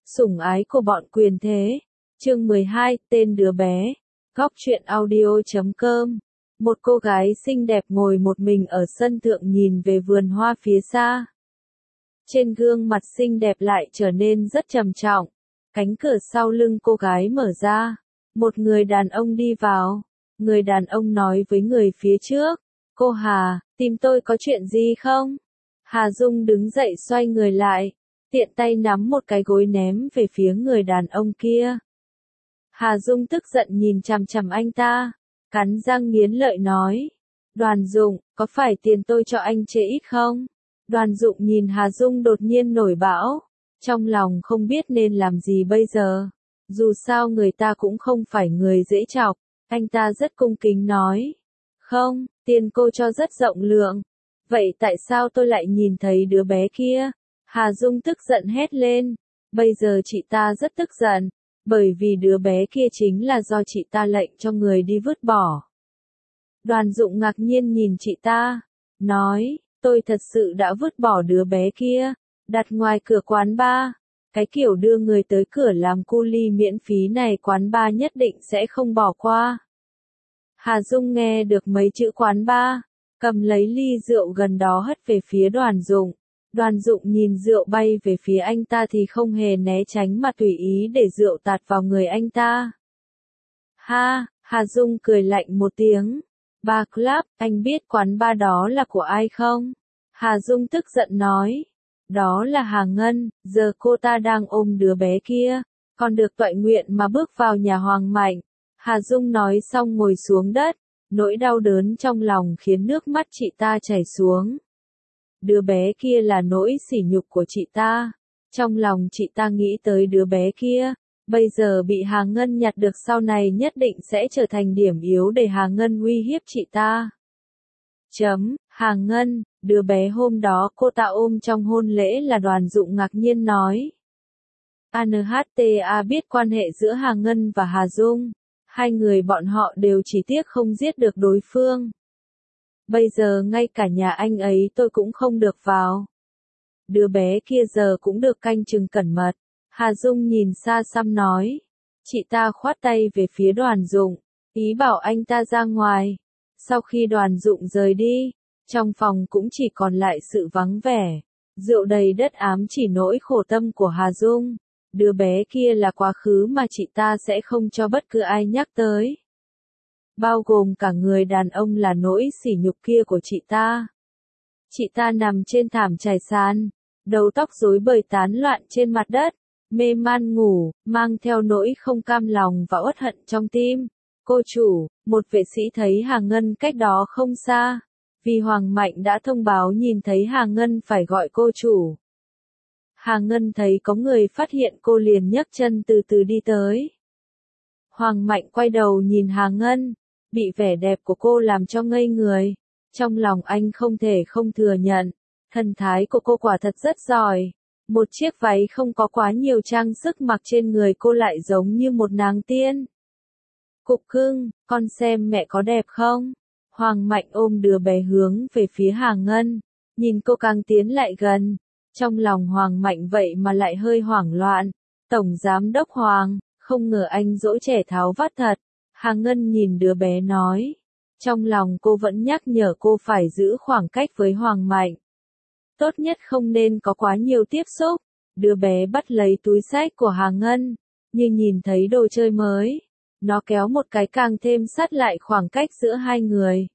Sủng ái của bọn quyền thế. Chương 12, tên đứa bé. Góc truyện audio.com. Một cô gái xinh đẹp ngồi một mình ở sân thượng nhìn về vườn hoa phía xa. Trên gương mặt xinh đẹp lại trở nên rất trầm trọng. Cánh cửa sau lưng cô gái mở ra. Một người đàn ông đi vào. Người đàn ông nói với người phía trước. Cô Hà, tìm tôi có chuyện gì không? Hà Dung đứng dậy xoay người lại. Tiện tay nắm một cái gối ném về phía người đàn ông kia. Hà Dung tức giận nhìn chằm chằm anh ta. Cắn răng nghiến lợi nói. Đoàn Dụng, có phải tiền tôi cho anh chê ít không? Đoàn Dụng nhìn Hà Dung đột nhiên nổi bão. Trong lòng không biết nên làm gì bây giờ. Dù sao người ta cũng không phải người dễ chọc. Anh ta rất cung kính nói. Không, tiền cô cho rất rộng lượng. Vậy tại sao tôi lại nhìn thấy đứa bé kia? Hà Dung tức giận hét lên. Bây giờ chị ta rất tức giận. Bởi vì đứa bé kia chính là do chị ta lệnh cho người đi vứt bỏ. Đoàn Dụng ngạc nhiên nhìn chị ta. Nói, tôi thật sự đã vứt bỏ đứa bé kia. Đặt ngoài cửa quán bar. Cái kiểu đưa người tới cửa làm cu ly miễn phí này quán bar nhất định sẽ không bỏ qua. Hà Dung nghe được mấy chữ quán bar. Cầm lấy ly rượu gần đó hất về phía Đoàn Dụng. Đoàn Dụng nhìn rượu bay về phía anh ta thì không hề né tránh mà tùy ý để rượu tạt vào người anh ta. Ha, Hà Dung cười lạnh một tiếng. Bar Club, anh biết quán bar đó là của ai không? Hà Dung tức giận nói. Đó là Hà Ngân, giờ cô ta đang ôm đứa bé kia, còn được toại nguyện mà bước vào nhà Hoàng Mạnh. Hà Dung nói xong ngồi xuống đất, nỗi đau đớn trong lòng khiến nước mắt chị ta chảy xuống. Đứa bé kia là nỗi sỉ nhục của chị ta. Trong lòng chị ta nghĩ tới đứa bé kia, bây giờ bị Hà Ngân nhặt được sau này nhất định sẽ trở thành điểm yếu để Hà Ngân uy hiếp chị ta. Hà Ngân, đứa bé hôm đó cô ta ôm trong hôn lễ là Đoàn Dụng ngạc nhiên nói. ANHTA biết quan hệ giữa Hà Ngân và Hà Dung. Hai người bọn họ đều chỉ tiếc không giết được đối phương. Bây giờ ngay cả nhà anh ấy tôi cũng không được vào. Đứa bé kia giờ cũng được canh chừng cẩn mật. Hà Dung nhìn xa xăm nói. Chị ta khoát tay về phía Đoàn Dụng, ý bảo anh ta ra ngoài. Sau khi Đoàn Dụng rời đi, trong phòng cũng chỉ còn lại sự vắng vẻ. Rượu đầy đất ám chỉ nỗi khổ tâm của Hà Dung. Đứa bé kia là quá khứ mà chị ta sẽ không cho bất cứ ai nhắc tới. Bao gồm cả người đàn ông là nỗi sỉ nhục kia của chị ta. Chị ta nằm trên thảm trải sàn, đầu tóc rối bời tán loạn trên mặt đất, mê man ngủ, mang theo nỗi không cam lòng và uất hận trong tim. Cô chủ, một vệ sĩ thấy Hà Ngân cách đó không xa. Vì Hoàng Mạnh đã thông báo nhìn thấy Hà Ngân phải gọi cô chủ. Hà Ngân thấy có người phát hiện cô liền nhấc chân từ từ đi tới. Hoàng Mạnh quay đầu nhìn Hà Ngân, bị vẻ đẹp của cô làm cho ngây người. Trong lòng anh không thể không thừa nhận, thần thái của cô quả thật rất giỏi. Một chiếc váy không có quá nhiều trang sức mặc trên người cô lại giống như một nàng tiên. Cục cưng, con xem mẹ có đẹp không? Hoàng Mạnh ôm đứa bé hướng về phía Hà Ngân, nhìn cô càng tiến lại gần. Trong lòng Hoàng Mạnh vậy mà lại hơi hoảng loạn. Tổng giám đốc Hoàng, không ngờ anh dỗ trẻ tháo vát thật. Hà Ngân nhìn đứa bé nói. Trong lòng cô vẫn nhắc nhở cô phải giữ khoảng cách với Hoàng Mạnh. Tốt nhất không nên có quá nhiều tiếp xúc. Đứa bé bắt lấy túi xách của Hà Ngân, như nhìn thấy đồ chơi mới. Nó kéo một cái càng thêm sát lại khoảng cách giữa hai người.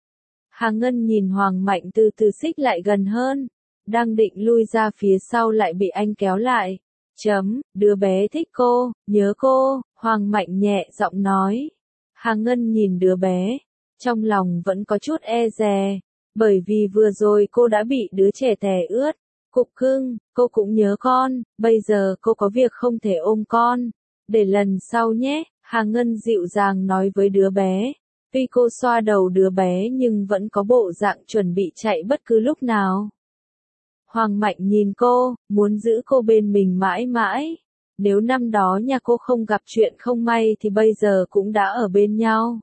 Hà Ngân nhìn Hoàng Mạnh từ từ xích lại gần hơn. Đang định lui ra phía sau lại bị anh kéo lại. Đứa bé thích cô, nhớ cô, Hoàng Mạnh nhẹ giọng nói. Hà Ngân nhìn đứa bé, trong lòng vẫn có chút e dè, bởi vì vừa rồi cô đã bị đứa trẻ tè ướt. Cục cưng, cô cũng nhớ con, bây giờ cô có việc không thể ôm con. Để lần sau nhé, Hà Ngân dịu dàng nói với đứa bé. Tuy cô xoa đầu đứa bé nhưng vẫn có bộ dạng chuẩn bị chạy bất cứ lúc nào. Hoàng Mạnh nhìn cô, muốn giữ cô bên mình mãi mãi. Nếu năm đó nhà cô không gặp chuyện không may thì bây giờ cũng đã ở bên nhau.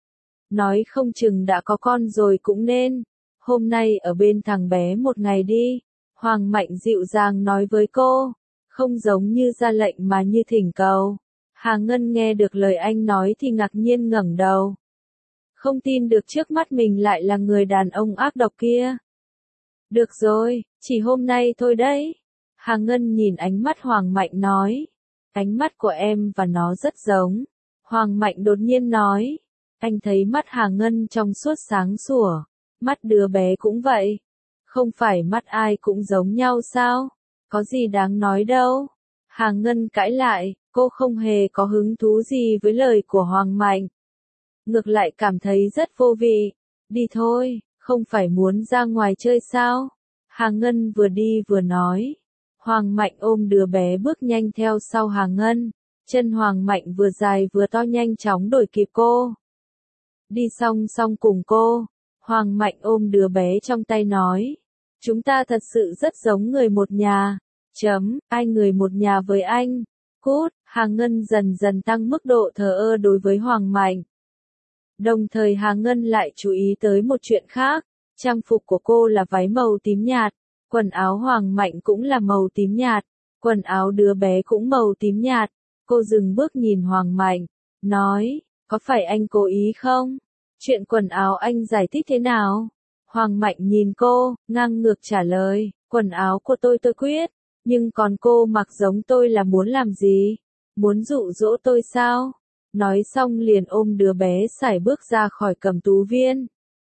Nói không chừng đã có con rồi cũng nên. Hôm nay ở bên thằng bé một ngày đi. Hoàng Mạnh dịu dàng nói với cô. không giống như ra lệnh mà như thỉnh cầu. Hà Ngân nghe được lời anh nói thì ngạc nhiên ngẩng đầu. Không tin được trước mắt mình lại là người đàn ông ác độc kia. Được rồi, chỉ hôm nay thôi đấy. Hà Ngân nhìn ánh mắt Hoàng Mạnh nói. Ánh mắt của em và nó rất giống. Hoàng Mạnh đột nhiên nói. Anh thấy mắt Hà Ngân trong suốt sáng sủa. Mắt đứa bé cũng vậy. Không phải mắt ai cũng giống nhau sao? Có gì đáng nói đâu. Hà Ngân cãi lại, cô không hề có hứng thú gì với lời của Hoàng Mạnh. Ngược lại cảm thấy rất vô vị. Đi thôi, không phải muốn ra ngoài chơi sao? Hà Ngân vừa đi vừa nói. Hoàng Mạnh ôm đứa bé bước nhanh theo sau Hà Ngân. Chân Hoàng Mạnh vừa dài vừa to nhanh chóng đuổi kịp cô. Đi song song cùng cô. Hoàng Mạnh ôm đứa bé trong tay nói. Chúng ta thật sự rất giống người một nhà. Ai người một nhà với anh? Cút, Hà Ngân dần dần tăng mức độ thờ ơ đối với Hoàng Mạnh. Đồng thời Hà Ngân lại chú ý tới một chuyện khác. Trang phục của cô là váy màu tím nhạt. Quần áo Hoàng Mạnh cũng là màu tím nhạt. Quần áo đứa bé cũng màu tím nhạt. Cô dừng bước nhìn Hoàng Mạnh. Nói, có phải anh cố ý không? Chuyện quần áo anh giải thích thế nào? Hoàng Mạnh nhìn cô, ngang ngược trả lời. Quần áo của tôi quyết. Nhưng còn cô mặc giống tôi là muốn làm gì? Muốn dụ dỗ tôi sao? Nói xong liền ôm đứa bé sải bước ra khỏi Cẩm Tú Viên.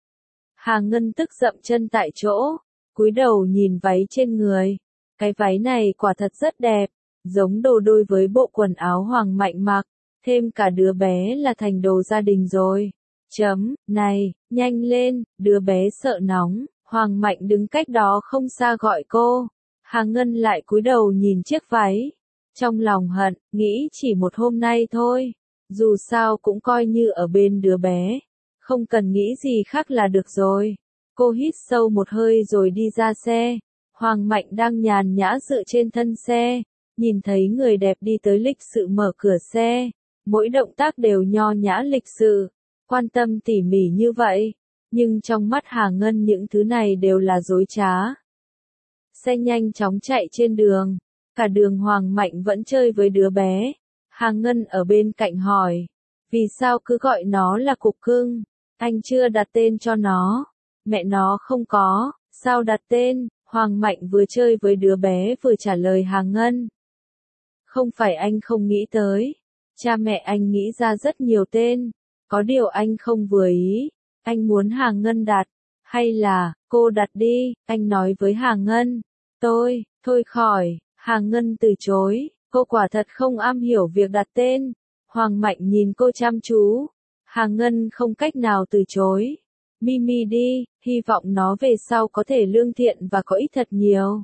Hà Ngân tức dậm chân tại chỗ, cúi đầu nhìn váy trên người. Cái váy này quả thật rất đẹp, giống đồ đôi với bộ quần áo Hoàng Mạnh mặc, thêm cả đứa bé là thành đồ gia đình rồi. Này, nhanh lên, đứa bé sợ nóng, Hoàng Mạnh đứng cách đó không xa gọi cô. Hà Ngân lại cúi đầu nhìn chiếc váy. Trong lòng hận, nghĩ chỉ một hôm nay thôi. Dù sao cũng coi như ở bên đứa bé. Không cần nghĩ gì khác là được rồi. Cô hít sâu một hơi rồi đi ra xe. Hoàng Mạnh đang nhàn nhã dựa trên thân xe. Nhìn thấy người đẹp đi tới lịch sự mở cửa xe. Mỗi động tác đều nho nhã lịch sự. Quan tâm tỉ mỉ như vậy. Nhưng trong mắt Hà Ngân những thứ này đều là dối trá. Xe nhanh chóng chạy trên đường. Cả đường Hoàng Mạnh vẫn chơi với đứa bé. Hà Ngân ở bên cạnh hỏi. Vì sao cứ gọi nó là cục cưng? Anh chưa đặt tên cho nó. Mẹ nó không có. Sao đặt tên? Hoàng Mạnh vừa chơi với đứa bé vừa trả lời Hà Ngân. Không phải anh không nghĩ tới. Cha mẹ anh nghĩ ra rất nhiều tên. Có điều anh không vừa ý. Anh muốn Hà Ngân đặt. Hay là, cô đặt đi, anh nói với Hà Ngân. Thôi khỏi, Hà Ngân từ chối. Cô quả thật không am hiểu việc đặt tên. Hoàng Mạnh nhìn cô chăm chú. Hà Ngân không cách nào từ chối. Mimi đi, hy vọng nó về sau có thể lương thiện và có ích thật nhiều.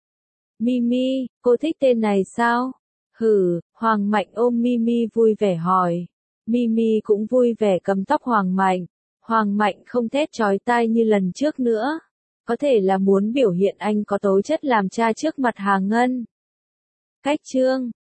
Mimi, cô thích tên này sao? Hoàng Mạnh ôm Mimi vui vẻ hỏi. Mimi cũng vui vẻ cầm tóc Hoàng Mạnh. Hoàng Mạnh không thét chói tai như lần trước nữa. Có thể là muốn biểu hiện anh có tố chất làm cha trước mặt Hà Ngân. Cách chương